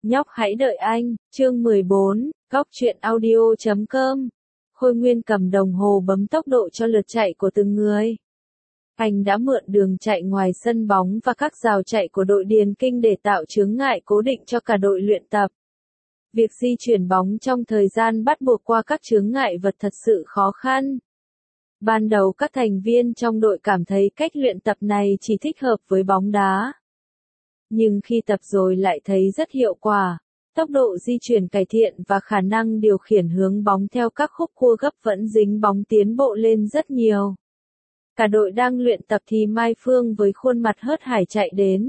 Nhóc hãy đợi anh, chương 14, Góc truyện audio.com. Khôi Nguyên cầm đồng hồ bấm tốc độ cho lượt chạy của từng người. Anh đã mượn đường chạy ngoài sân bóng và các rào chạy của đội điền kinh để tạo chướng ngại cố định cho cả đội luyện tập. Việc di chuyển bóng trong thời gian bắt buộc qua các chướng ngại vật thật sự khó khăn. Ban đầu các thành viên trong đội cảm thấy cách luyện tập này chỉ thích hợp với bóng đá. Nhưng khi tập rồi lại thấy rất hiệu quả, tốc độ di chuyển cải thiện và khả năng điều khiển hướng bóng theo các khúc cua gấp vẫn dính bóng tiến bộ lên rất nhiều. Cả đội đang luyện tập thì Mai Phương với khuôn mặt hớt hải chạy đến.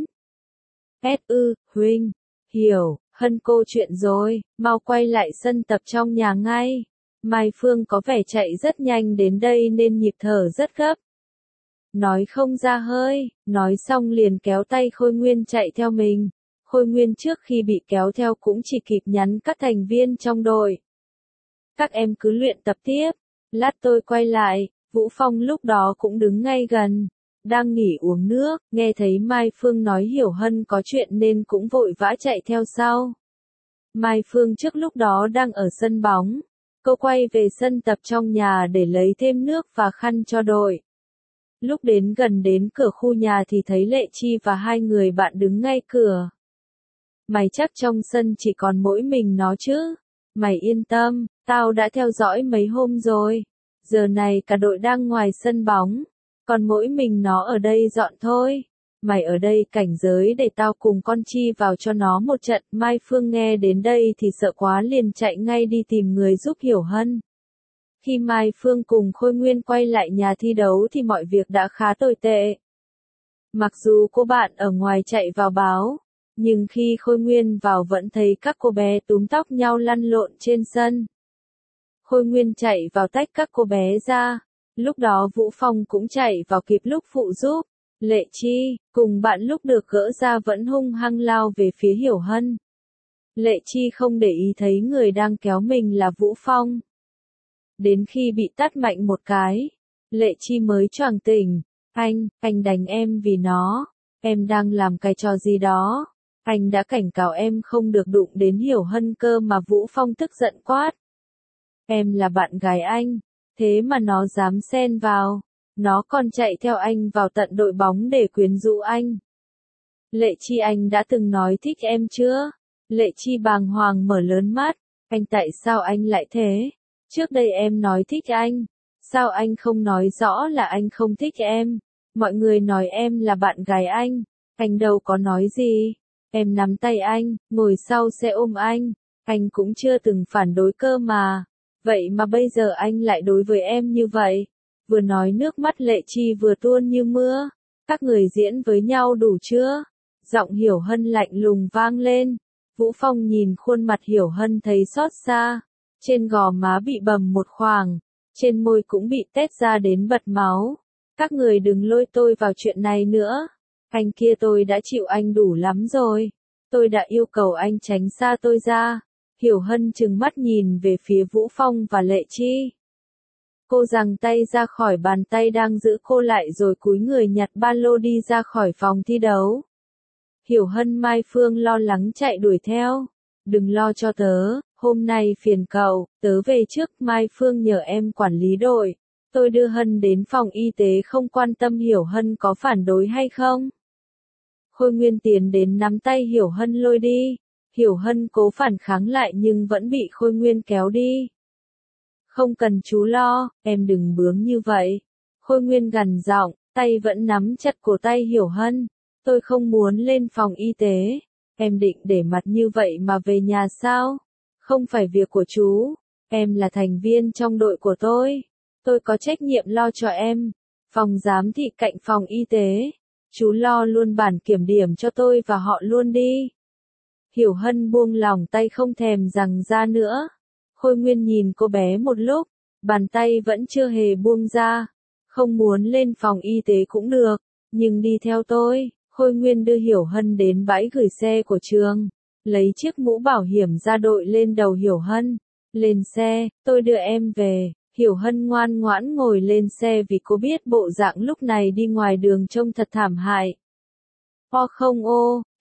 Huynh, Hiểu, Hân cô chuyện rồi, mau quay lại sân tập trong nhà ngay. Mai Phương có vẻ chạy rất nhanh đến đây nên nhịp thở rất gấp. Nói không ra hơi, nói xong liền kéo tay Khôi Nguyên chạy theo mình. Khôi Nguyên trước khi bị kéo theo cũng chỉ kịp nhắn các thành viên trong đội. Các em cứ luyện tập tiếp, lát tôi quay lại. Vũ Phong lúc đó cũng đứng ngay gần, đang nghỉ uống nước, nghe thấy Mai Phương nói Hiểu Hân có chuyện nên cũng vội vã chạy theo sau. Mai Phương trước lúc đó đang ở sân bóng, cô quay về sân tập trong nhà để lấy thêm nước và khăn cho đội. Lúc đến gần đến cửa khu nhà thì thấy Lệ Chi và hai người bạn đứng ngay cửa. Mày chắc trong sân chỉ còn mỗi mình nó chứ? Mày yên tâm, tao đã theo dõi mấy hôm rồi. Giờ này cả đội đang ngoài sân bóng, còn mỗi mình nó ở đây dọn thôi. Mày ở đây cảnh giới để tao cùng con Chi vào cho nó một trận. Mai Phương nghe đến đây thì sợ quá liền chạy ngay đi tìm người giúp Hiểu Hân. Khi Mai Phương cùng Khôi Nguyên quay lại nhà thi đấu thì mọi việc đã khá tồi tệ. Mặc dù cô bạn ở ngoài chạy vào báo, nhưng khi Khôi Nguyên vào vẫn thấy các cô bé túm tóc nhau lăn lộn trên sân. Khôi Nguyên chạy vào tách các cô bé ra, lúc đó Vũ Phong cũng chạy vào kịp lúc phụ giúp. Lệ Chi, cùng bạn lúc được gỡ ra vẫn hung hăng lao về phía Hiểu Hân. Lệ Chi không để ý thấy người đang kéo mình là Vũ Phong. Đến khi bị tát mạnh một cái, Lệ Chi mới choàng tỉnh. Anh đánh em vì nó, em đang làm cái trò gì đó. Anh đã cảnh cáo em không được đụng đến Hiểu Hân cơ mà. Vũ Phong tức giận quát. Em là bạn gái anh, thế mà nó dám xen vào, nó còn chạy theo anh vào tận đội bóng để quyến rũ anh. Lệ Chi, anh đã từng nói thích em chưa? Lệ Chi bàng hoàng mở lớn mắt, tại sao anh lại thế? Trước đây em nói thích anh, sao anh không nói rõ là anh không thích em? Mọi người nói em là bạn gái anh đâu có nói gì. Em nắm tay anh, ngồi sau xe ôm anh cũng chưa từng phản đối cơ mà. Vậy mà bây giờ anh lại đối với em như vậy. Vừa nói nước mắt Lệ Chi vừa tuôn như mưa. Các người diễn với nhau đủ chưa? Giọng Hiểu Hân lạnh lùng vang lên. Vũ Phong nhìn khuôn mặt Hiểu Hân thấy xót xa. Trên gò má bị bầm một khoảng, trên môi cũng bị tét ra đến bật máu. Các người đừng lôi tôi vào chuyện này nữa. Anh kia tôi đã chịu anh đủ lắm rồi. Tôi đã yêu cầu anh tránh xa tôi ra. Hiểu Hân trừng mắt nhìn về phía Vũ Phong và Lệ Chi. Cô giằng tay ra khỏi bàn tay đang giữ cô lại rồi cúi người nhặt ba lô đi ra khỏi phòng thi đấu. Hiểu Hân Mai Phương lo lắng chạy đuổi theo. Đừng lo cho tớ, hôm nay phiền cậu, tớ về trước. Mai Phương nhờ em quản lý đội. Tôi đưa Hân đến phòng y tế không quan tâm Hiểu Hân có phản đối hay không. Khôi Nguyên tiến đến nắm tay Hiểu Hân lôi đi. Hiểu Hân cố phản kháng lại nhưng vẫn bị Khôi Nguyên kéo đi. Không cần chú lo, em đừng bướng như vậy. Khôi Nguyên gằn giọng, tay vẫn nắm chặt cổ tay Hiểu Hân. Tôi không muốn lên phòng y tế. Em định để mặt như vậy mà về nhà sao? Không phải việc của chú. Em là thành viên trong đội của tôi. Tôi có trách nhiệm lo cho em. Phòng giám thị cạnh phòng y tế. Chú lo luôn bản kiểm điểm cho tôi và họ luôn đi. Hiểu Hân buông lỏng tay không thèm giằng ra nữa. Khôi Nguyên nhìn cô bé một lúc, bàn tay vẫn chưa hề buông ra. Không muốn lên phòng y tế cũng được, nhưng đi theo tôi. Khôi Nguyên đưa Hiểu Hân đến bãi gửi xe của trường, lấy chiếc mũ bảo hiểm ra đội lên đầu Hiểu Hân. Lên xe, tôi đưa em về. Hiểu Hân ngoan ngoãn ngồi lên xe vì cô biết bộ dạng lúc này đi ngoài đường trông thật thảm hại.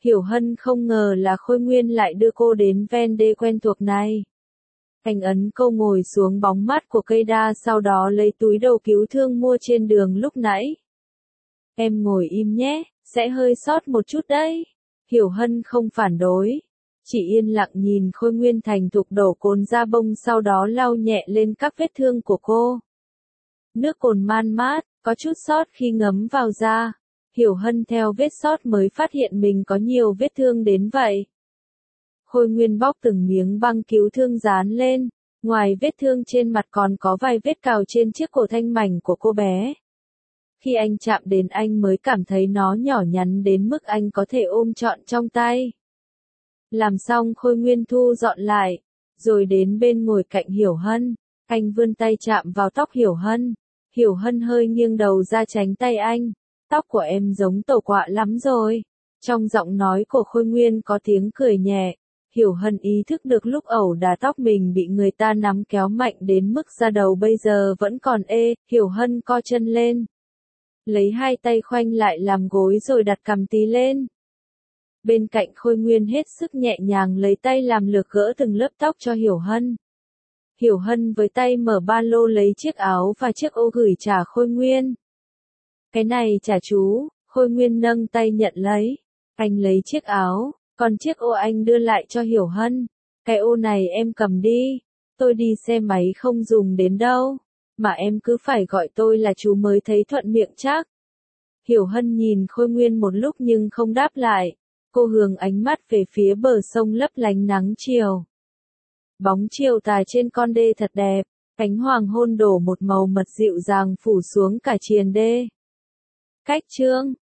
Hiểu Hân không ngờ là Khôi Nguyên lại đưa cô đến ven đê quen thuộc này. Anh ấn cô ngồi xuống bóng mát của cây đa sau đó lấy túi đầu cứu thương mua trên đường lúc nãy. Em ngồi im nhé, sẽ hơi sót một chút đấy. Hiểu Hân không phản đối. Chỉ yên lặng nhìn Khôi Nguyên thành thục đổ cồn ra bông sau đó lau nhẹ lên các vết thương của cô. Nước cồn man mát, có chút sót khi ngấm vào da. Hiểu Hân theo vết sót mới phát hiện mình có nhiều vết thương đến vậy. Khôi Nguyên bóc từng miếng băng cứu thương dán lên, ngoài vết thương trên mặt còn có vài vết cào trên chiếc cổ thanh mảnh của cô bé. Khi anh chạm đến anh mới cảm thấy nó nhỏ nhắn đến mức anh có thể ôm trọn trong tay. Làm xong Khôi Nguyên thu dọn lại, rồi đến bên ngồi cạnh Hiểu Hân, anh vươn tay chạm vào tóc Hiểu Hân. Hiểu Hân hơi nghiêng đầu ra tránh tay anh, tóc của em giống tổ quạ lắm rồi. Trong giọng nói của Khôi Nguyên có tiếng cười nhẹ. Hiểu Hân ý thức được lúc ẩu đả tóc mình bị người ta nắm kéo mạnh đến mức da đầu bây giờ vẫn còn ê, Hiểu Hân co chân lên. Lấy hai tay khoanh lại làm gối rồi đặt cằm tí lên. Bên cạnh Khôi Nguyên hết sức nhẹ nhàng lấy tay làm lược gỡ từng lớp tóc cho Hiểu Hân. Hiểu Hân với tay mở ba lô lấy chiếc áo và chiếc ô gửi trả Khôi Nguyên. Cái này trả chú, Khôi Nguyên nâng tay nhận lấy. Anh lấy chiếc áo, còn chiếc ô anh đưa lại cho Hiểu Hân. Cái ô này em cầm đi, tôi đi xe máy không dùng đến đâu, mà em cứ phải gọi tôi là chú mới thấy thuận miệng chắc. Hiểu Hân nhìn Khôi Nguyên một lúc nhưng không đáp lại. Cô hướng ánh mắt về phía bờ sông lấp lánh nắng chiều. Bóng chiều tà trên con đê thật đẹp, cánh hoàng hôn đổ một màu mật dịu dàng phủ xuống cả triền đê. Cách chương